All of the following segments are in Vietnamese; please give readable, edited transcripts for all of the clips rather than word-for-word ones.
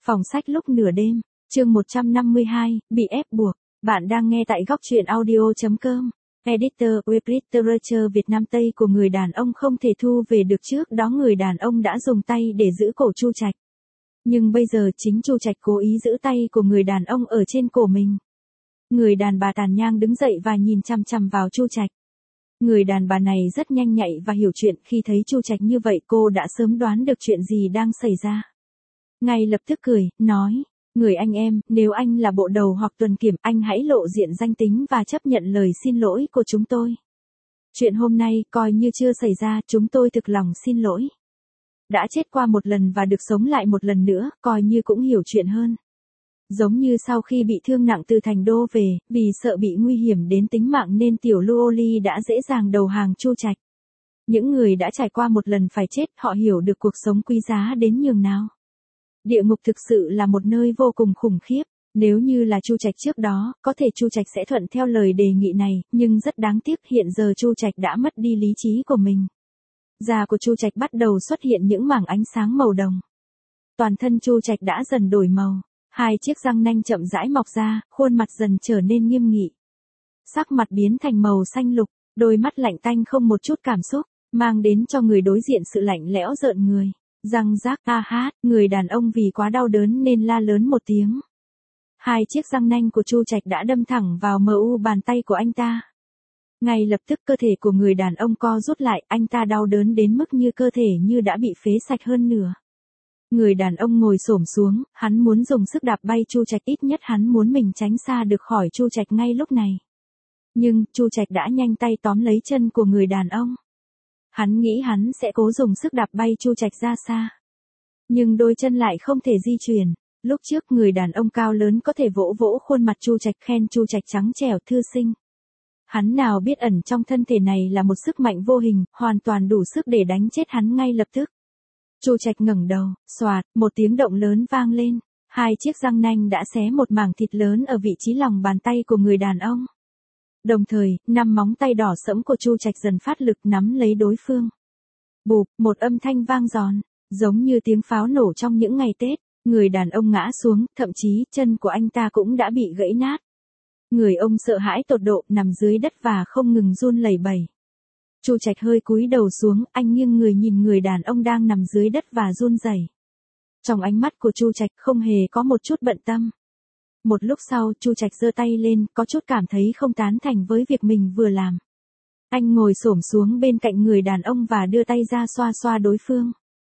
Phòng sách lúc nửa đêm, chương 152, bị ép buộc. Bạn đang nghe tại góc truyện audio.com. Editor Web Literature Việt Nam Tây của người đàn ông không thể thu về được, trước đó người đàn ông đã dùng tay để giữ cổ Chu Trạch. Nhưng bây giờ chính Chu Trạch cố ý giữ tay của người đàn ông ở trên cổ mình. Người đàn bà tàn nhang đứng dậy và nhìn chằm chằm vào Chu Trạch. Người đàn bà này rất nhanh nhạy và hiểu chuyện, khi thấy Chu Trạch như vậy cô đã sớm đoán được chuyện gì đang xảy ra. Ngay lập tức cười, nói, người anh em, nếu anh là bộ đầu hoặc tuần kiểm, anh hãy lộ diện danh tính và chấp nhận lời xin lỗi của chúng tôi. Chuyện hôm nay coi như chưa xảy ra, chúng tôi thực lòng xin lỗi. Đã chết qua một lần và được sống lại một lần nữa, coi như cũng hiểu chuyện hơn. Giống như sau khi bị thương nặng từ thành đô về, vì sợ bị nguy hiểm đến tính mạng nên tiểu Luoli đã dễ dàng đầu hàng Chu Trạch. Những người đã trải qua một lần phải chết, họ hiểu được cuộc sống quý giá đến nhường nào. Địa ngục thực sự là một nơi vô cùng khủng khiếp. Nếu như là Chu Trạch trước đó, có thể Chu Trạch sẽ thuận theo lời đề nghị này, nhưng rất đáng tiếc hiện giờ Chu Trạch đã mất đi lý trí của mình. Da của Chu Trạch bắt đầu xuất hiện những mảng ánh sáng màu đồng. Toàn thân Chu Trạch đã dần đổi màu. Hai chiếc răng nanh chậm rãi mọc ra, khuôn mặt dần trở nên nghiêm nghị. Sắc mặt biến thành màu xanh lục, đôi mắt lạnh tanh không một chút cảm xúc, mang đến cho người đối diện sự lạnh lẽo rợn người. Răng rác a hát, người đàn ông vì quá đau đớn nên la lớn một tiếng. Hai chiếc răng nanh của Chu Trạch đã đâm thẳng vào mu bàn tay của anh ta. Ngay lập tức cơ thể của người đàn ông co rút lại, anh ta đau đớn đến mức như cơ thể như đã bị phế sạch hơn nửa. Người đàn ông ngồi xổm xuống, hắn muốn dùng sức đạp bay Chu Trạch, ít nhất hắn muốn mình tránh xa được khỏi Chu Trạch ngay lúc này. Nhưng, Chu Trạch đã nhanh tay tóm lấy chân của người đàn ông. Hắn nghĩ hắn sẽ cố dùng sức đạp bay Chu Trạch ra xa. Nhưng đôi chân lại không thể di chuyển. Lúc trước người đàn ông cao lớn có thể vỗ vỗ khuôn mặt Chu Trạch, khen Chu Trạch trắng trẻo thư sinh. Hắn nào biết ẩn trong thân thể này là một sức mạnh vô hình, hoàn toàn đủ sức để đánh chết hắn ngay lập tức. Chu Trạch ngẩng đầu, xoạt, một tiếng động lớn vang lên. Hai chiếc răng nanh đã xé một mảng thịt lớn ở vị trí lòng bàn tay của người đàn ông. Đồng thời, 5 móng tay đỏ sẫm của Chu Trạch dần phát lực nắm lấy đối phương. Bụp, một âm thanh vang giòn, giống như tiếng pháo nổ trong những ngày Tết. Người đàn ông ngã xuống, thậm chí chân của anh ta cũng đã bị gãy nát. Người ông sợ hãi tột độ, nằm dưới đất và không ngừng run lẩy bẩy. Chu Trạch hơi cúi đầu xuống, anh nghiêng người nhìn người đàn ông đang nằm dưới đất và run rẩy. Trong ánh mắt của Chu Trạch không hề có một chút bận tâm. Một lúc sau, Chu Trạch giơ tay lên, có chút cảm thấy không tán thành với việc mình vừa làm. Anh ngồi xổm xuống bên cạnh người đàn ông và đưa tay ra xoa xoa đối phương.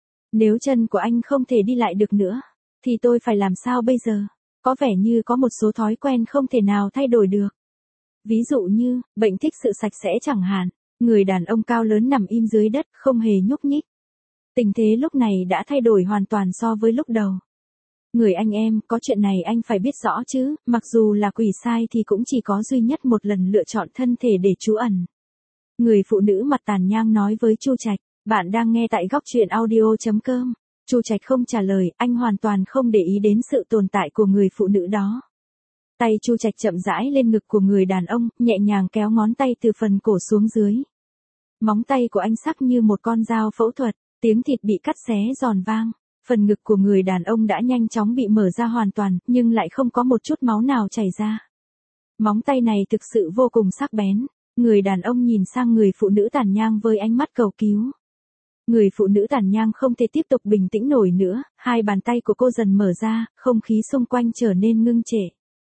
Nếu chân của anh không thể đi lại được nữa, thì tôi phải làm sao bây giờ? Có vẻ như có một số thói quen không thể nào thay đổi được. Ví dụ như, bệnh thích sự sạch sẽ chẳng hạn. Người đàn ông cao lớn nằm im dưới đất, không hề nhúc nhích. Tình thế lúc này đã thay đổi hoàn toàn so với lúc đầu. Người anh em, có chuyện này anh phải biết rõ chứ, mặc dù là quỷ sai thì cũng chỉ có duy nhất một lần lựa chọn thân thể để trú ẩn. Người phụ nữ mặt tàn nhang nói với Chu Trạch, bạn đang nghe tại góc truyện audio.com. Chu Trạch không trả lời, anh hoàn toàn không để ý đến sự tồn tại của người phụ nữ đó. Tay Chu Trạch chậm rãi lên ngực của người đàn ông, nhẹ nhàng kéo ngón tay từ phần cổ xuống dưới. Móng tay của anh sắc như một con dao phẫu thuật, tiếng thịt bị cắt xé giòn vang. Phần ngực của người đàn ông đã nhanh chóng bị mở ra hoàn toàn, nhưng lại không có một chút máu nào chảy ra. Móng tay này thực sự vô cùng sắc bén. Người đàn ông nhìn sang người phụ nữ tàn nhang với ánh mắt cầu cứu. Người phụ nữ tàn nhang không thể tiếp tục bình tĩnh nổi nữa, hai bàn tay của cô dần mở ra, không khí xung quanh trở nên ngưng trệ.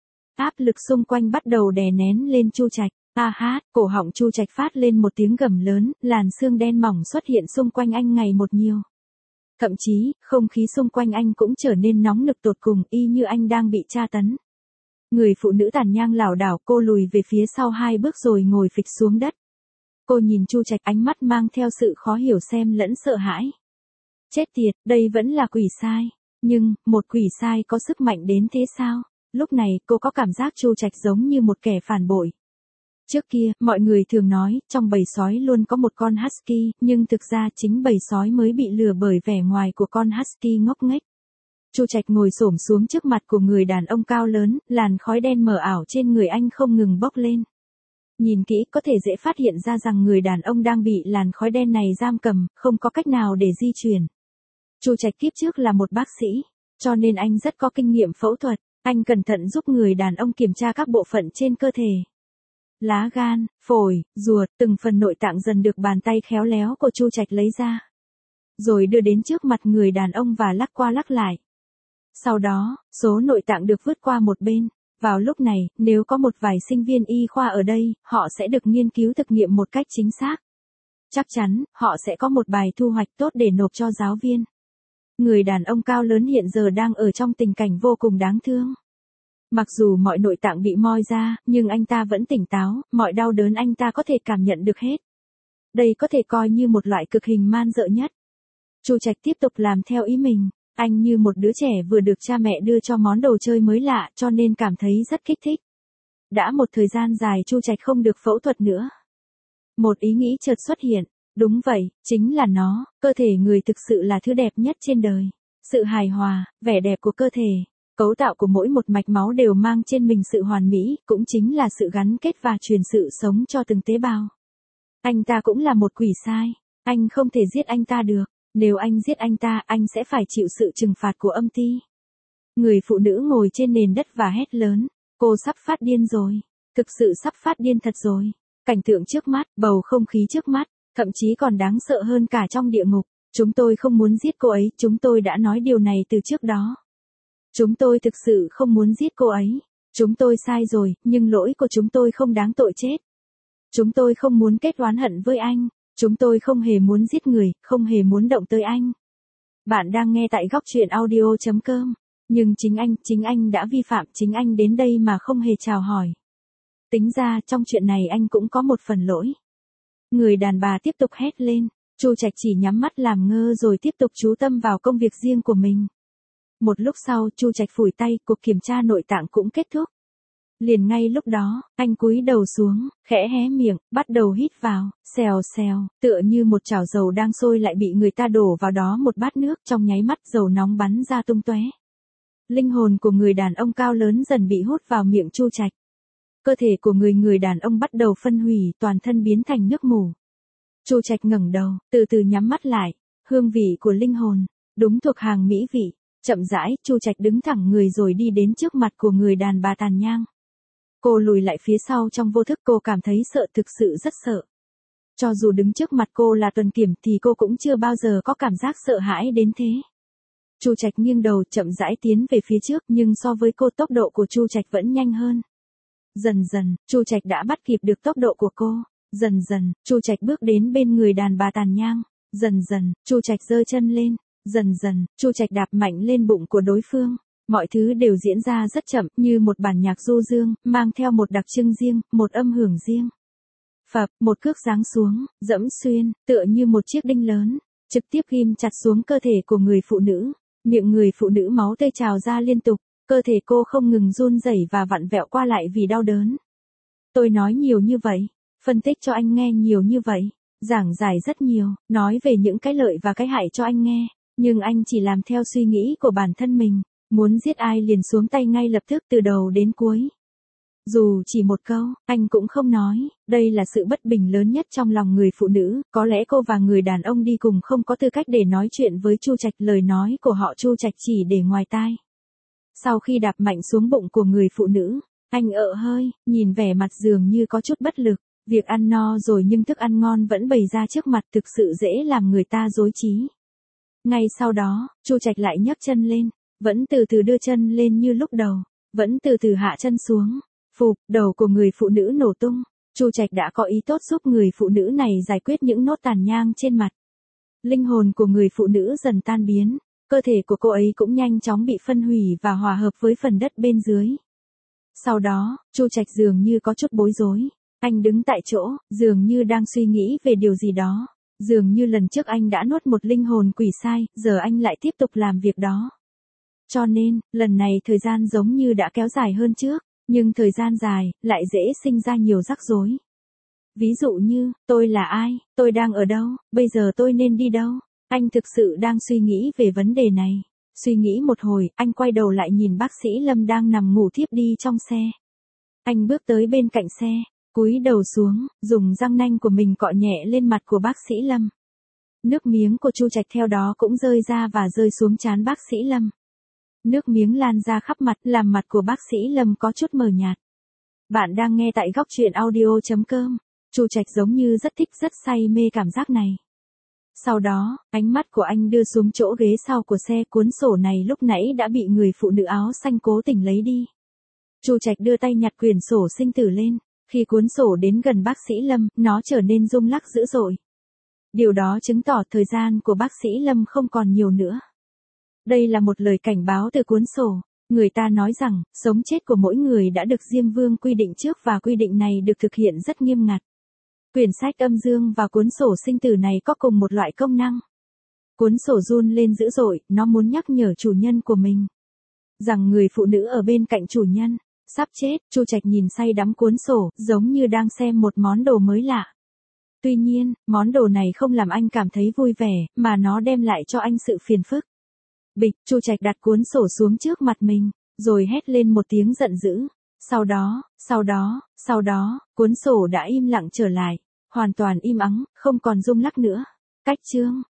Áp lực xung quanh bắt đầu đè nén lên Chu Trạch. A hát, cổ họng Chu Trạch phát lên một tiếng gầm lớn, làn xương đen mỏng xuất hiện xung quanh anh ngày một nhiều. Thậm chí, không khí xung quanh anh cũng trở nên nóng nực tột cùng, y như anh đang bị tra tấn. Người phụ nữ tàn nhang lảo đảo, cô lùi về phía sau 2 bước rồi ngồi phịch xuống đất. Cô nhìn Chu Trạch, ánh mắt mang theo sự khó hiểu xen lẫn sợ hãi. Chết tiệt, đây vẫn là quỷ sai. Nhưng, một quỷ sai có sức mạnh đến thế sao? Lúc này, cô có cảm giác Chu Trạch giống như một kẻ phản bội. Trước kia, mọi người thường nói, trong bầy sói luôn có một con husky, nhưng thực ra chính bầy sói mới bị lừa bởi vẻ ngoài của con husky ngốc nghếch. Chu Trạch ngồi xổm xuống trước mặt của người đàn ông cao lớn, làn khói đen mờ ảo trên người anh không ngừng bốc lên. Nhìn kỹ có thể dễ phát hiện ra rằng người đàn ông đang bị làn khói đen này giam cầm, không có cách nào để di chuyển. Chu Trạch kiếp trước là một bác sĩ. cho nên anh rất có kinh nghiệm phẫu thuật. Anh cẩn thận giúp người đàn ông kiểm tra các bộ phận trên cơ thể. Lá gan, phổi, ruột, từng phần nội tạng dần được bàn tay khéo léo của Chu Trạch lấy ra. Rồi đưa đến trước mặt người đàn ông và lắc qua lắc lại. Sau đó, số nội tạng được vứt qua một bên. Vào lúc này, nếu có một vài sinh viên y khoa ở đây, họ sẽ được nghiên cứu thực nghiệm một cách chính xác. Chắc chắn, họ sẽ có một bài thu hoạch tốt để nộp cho giáo viên. Người đàn ông cao lớn hiện giờ đang ở trong tình cảnh vô cùng đáng thương. Mặc dù mọi nội tạng bị moi ra, nhưng anh ta vẫn tỉnh táo, mọi đau đớn anh ta có thể cảm nhận được hết. Đây có thể coi như một loại cực hình man dợ nhất. Chu Trạch tiếp tục làm theo ý mình. Anh như một đứa trẻ vừa được cha mẹ đưa cho món đồ chơi mới lạ cho nên cảm thấy rất kích thích. Đã một thời gian dài Chu Trạch không được phẫu thuật nữa. Một ý nghĩ chợt xuất hiện. Đúng vậy, chính là nó, cơ thể người thực sự là thứ đẹp nhất trên đời. Sự hài hòa, vẻ đẹp của cơ thể, cấu tạo của mỗi một mạch máu đều mang trên mình sự hoàn mỹ, cũng chính là sự gắn kết và truyền sự sống cho từng tế bào. Anh ta cũng là một quỷ sai, anh không thể giết anh ta được, nếu anh giết anh ta, anh sẽ phải chịu sự trừng phạt của âm ty. Người phụ nữ ngồi trên nền đất và hét lớn, cô sắp phát điên rồi, thực sự sắp phát điên thật rồi. Cảnh tượng trước mắt, bầu không khí trước mắt, thậm chí còn đáng sợ hơn cả trong địa ngục. Chúng tôi không muốn giết cô ấy, chúng tôi đã nói điều này từ trước đó. Chúng tôi thực sự không muốn giết cô ấy. Chúng tôi sai rồi, nhưng lỗi của chúng tôi không đáng tội chết. Chúng tôi không muốn kết oán hận với anh. Chúng tôi không hề muốn giết người, không hề muốn động tới anh. Bạn đang nghe tại góc truyện audio.com. Nhưng chính anh đã vi phạm, chính anh đến đây mà không hề chào hỏi. Tính ra trong chuyện này anh cũng có một phần lỗi. Người đàn bà tiếp tục hét lên. Chu Trạch chỉ nhắm mắt làm ngơ rồi tiếp tục chú tâm vào công việc riêng của mình. Một lúc sau Chu Trạch phủi tay, cuộc kiểm tra nội tạng cũng kết thúc. Liền ngay lúc đó, anh cúi đầu xuống, khẽ hé miệng, bắt đầu hít vào, xèo xèo, tựa như một chảo dầu đang sôi lại bị người ta đổ vào đó một bát nước, trong nháy mắt dầu nóng bắn ra tung tóe. Linh hồn của người đàn ông cao lớn dần bị hút vào miệng Chu Trạch. Cơ thể của người đàn ông bắt đầu phân hủy, toàn thân biến thành nước mù. Chu Trạch ngẩng đầu, từ từ nhắm mắt lại, hương vị của linh hồn, đúng thuộc hàng mỹ vị. Chậm rãi, Chu Trạch đứng thẳng người rồi đi đến trước mặt của người đàn bà tàn nhang. Cô lùi lại phía sau trong vô thức, cô cảm thấy sợ, thực sự rất sợ. Cho dù đứng trước mặt cô là Tuần Kiểm thì cô cũng chưa bao giờ có cảm giác sợ hãi đến thế. Chu Trạch nghiêng đầu chậm rãi tiến về phía trước, nhưng so với cô tốc độ của Chu Trạch vẫn nhanh hơn. Dần dần, Chu Trạch đã bắt kịp được tốc độ của cô. Dần dần, Chu Trạch bước đến bên người đàn bà tàn nhang. Dần dần, Chu Trạch giơ chân lên. Dần dần, Chu Trạch đạp mạnh lên bụng của đối phương. Mọi thứ đều diễn ra rất chậm, như một bản nhạc du dương, mang theo một đặc trưng riêng, một âm hưởng riêng. Phập, một cước giáng xuống, dẫm xuyên, tựa như một chiếc đinh lớn, trực tiếp ghim chặt xuống cơ thể của người phụ nữ. Miệng người phụ nữ máu tươi trào ra liên tục, cơ thể cô không ngừng run rẩy và vặn vẹo qua lại vì đau đớn. Tôi nói nhiều như vậy, phân tích cho anh nghe nhiều như vậy, giảng giải rất nhiều, nói về những cái lợi và cái hại cho anh nghe, nhưng anh chỉ làm theo suy nghĩ của bản thân mình, muốn giết ai liền xuống tay ngay lập tức từ đầu đến cuối. Dù chỉ một câu, anh cũng không nói, đây là sự bất bình lớn nhất trong lòng người phụ nữ, có lẽ cô và người đàn ông đi cùng không có tư cách để nói chuyện với Chu Trạch, lời nói của họ Chu Trạch chỉ để ngoài tai. Sau khi đạp mạnh xuống bụng của người phụ nữ, anh ợ hơi, nhìn vẻ mặt dường như có chút bất lực, việc ăn no rồi nhưng thức ăn ngon vẫn bày ra trước mặt thực sự dễ làm người ta rối trí. Ngay sau đó, Chu Trạch lại nhấc chân lên, vẫn từ từ đưa chân lên như lúc đầu, vẫn từ từ hạ chân xuống. Phụp, đầu của người phụ nữ nổ tung. Chu Trạch đã có ý tốt giúp người phụ nữ này giải quyết những nốt tàn nhang trên mặt. Linh hồn của người phụ nữ dần tan biến, cơ thể của cô ấy cũng nhanh chóng bị phân hủy và hòa hợp với phần đất bên dưới. Sau đó, Chu Trạch dường như có chút bối rối. Anh đứng tại chỗ, dường như đang suy nghĩ về điều gì đó. Dường như lần trước anh đã nuốt một linh hồn quỷ sai, giờ anh lại tiếp tục làm việc đó. Cho nên, lần này thời gian giống như đã kéo dài hơn trước. Nhưng thời gian dài, lại dễ sinh ra nhiều rắc rối. Ví dụ như, tôi là ai, tôi đang ở đâu, bây giờ tôi nên đi đâu? Anh thực sự đang suy nghĩ về vấn đề này. Suy nghĩ một hồi, anh quay đầu lại nhìn bác sĩ Lâm đang nằm ngủ thiếp đi trong xe. Anh bước tới bên cạnh xe, cúi đầu xuống, dùng răng nanh của mình cọ nhẹ lên mặt của bác sĩ Lâm. Nước miếng của Chu Trạch theo đó cũng rơi ra và rơi xuống trán bác sĩ Lâm. Nước miếng lan ra khắp mặt, làm mặt của bác sĩ Lâm có chút mờ nhạt. Bạn đang nghe tại góc truyện audio.com. Chu Trạch giống như rất thích, rất say mê cảm giác này. Sau đó, ánh mắt của anh đưa xuống chỗ ghế sau của xe, cuốn sổ này lúc nãy đã bị người phụ nữ áo xanh cố tình lấy đi. Chu Trạch đưa tay nhặt quyển sổ sinh tử lên. Khi cuốn sổ đến gần bác sĩ Lâm, nó trở nên rung lắc dữ dội. Điều đó chứng tỏ thời gian của bác sĩ Lâm không còn nhiều nữa. Đây là một lời cảnh báo từ cuốn sổ. Người ta nói rằng, sống chết của mỗi người đã được Diêm Vương quy định trước và quy định này được thực hiện rất nghiêm ngặt. Quyển sách âm dương và cuốn sổ sinh tử này có cùng một loại công năng. Cuốn sổ run lên dữ dội, nó muốn nhắc nhở chủ nhân của mình rằng người phụ nữ ở bên cạnh chủ nhân sắp chết. Chu Trạch nhìn say đắm cuốn sổ, giống như đang xem một món đồ mới lạ. Tuy nhiên, món đồ này không làm anh cảm thấy vui vẻ, mà nó đem lại cho anh sự phiền phức. Bịch, Chu Trạch đặt cuốn sổ xuống trước mặt mình, rồi hét lên một tiếng giận dữ. Sau đó, cuốn sổ đã im lặng trở lại, hoàn toàn im ắng, không còn rung lắc nữa. Cách chương